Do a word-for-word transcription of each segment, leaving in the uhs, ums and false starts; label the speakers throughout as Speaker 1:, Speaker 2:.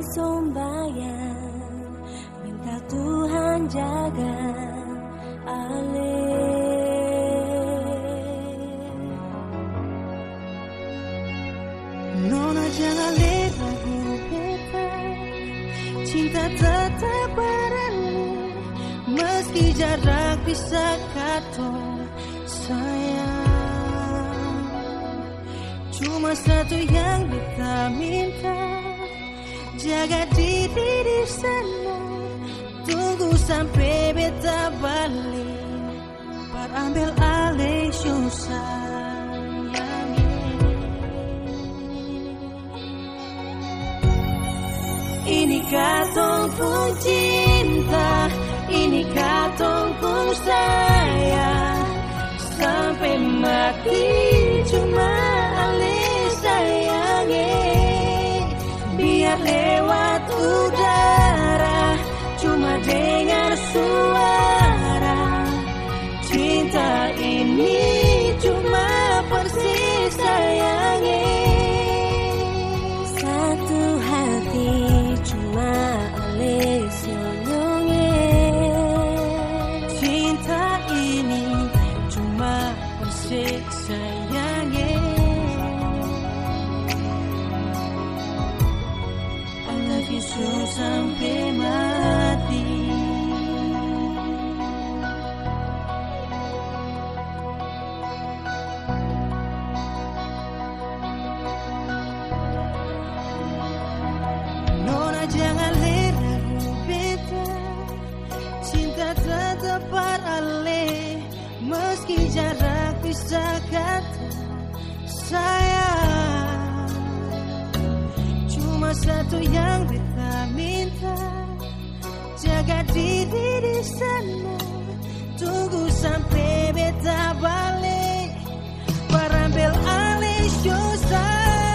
Speaker 1: sembahyang, minta Tuhan jaga Ale.
Speaker 2: Nona jangan ragu beta, cinta tetap berani, meski jarak bisa katong sayang. Cuma satu yang beta minta, jaga diri di sana, tunggu sampai beta balik, berambil alih susah.
Speaker 1: Ini katong pun cinta, ini katong pun sayang, sampai mati cuma Ale sayangi. Biar lewat udara, cuma dengar suara, cinta ini cuma persis sayangi. Satu hati cuma Ale senyonge,
Speaker 2: cinta ini cuma persis sayangi. I love you so sampai mati. Nona jangan ragu beta, cinta tetap Ale, meski jarak bisa kata sayang. Cuma satu yang beta minta, jaga diri di sana, tunggu sampai beta balik, berambil alih susah.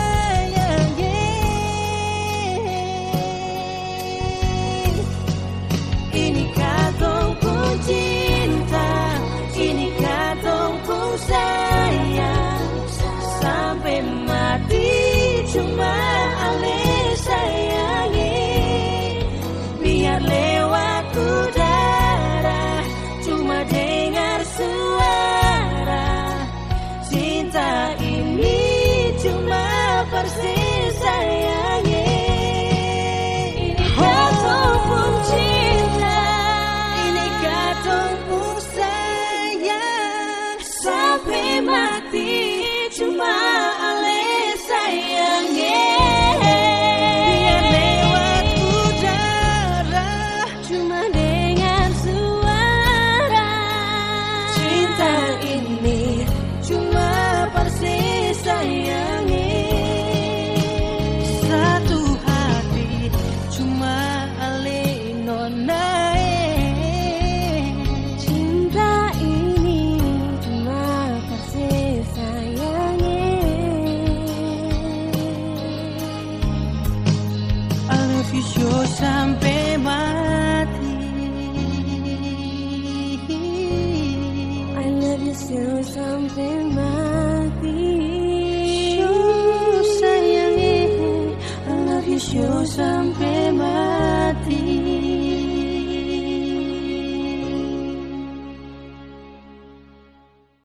Speaker 1: ini katong pun cinta, ini katong pun sayang, sampai mati cuma Ale sayangi. Biar lewat udara, cuma dengar suara, cinta ini cuma persis sayangi. Ini katong pun cinta, ini katong pun sayang, sampai mati cuma Ale sayangi. Biar lewat udara, cuma dengar suara, cinta ini cuma persis sayangi.
Speaker 2: Satu hati cuma Ale nona,
Speaker 1: Cinta ini cuma persis sayangi.
Speaker 2: I love you so sampai mati.
Speaker 1: I love you so sampai mati.
Speaker 2: So sayangi,
Speaker 1: I love you so sampai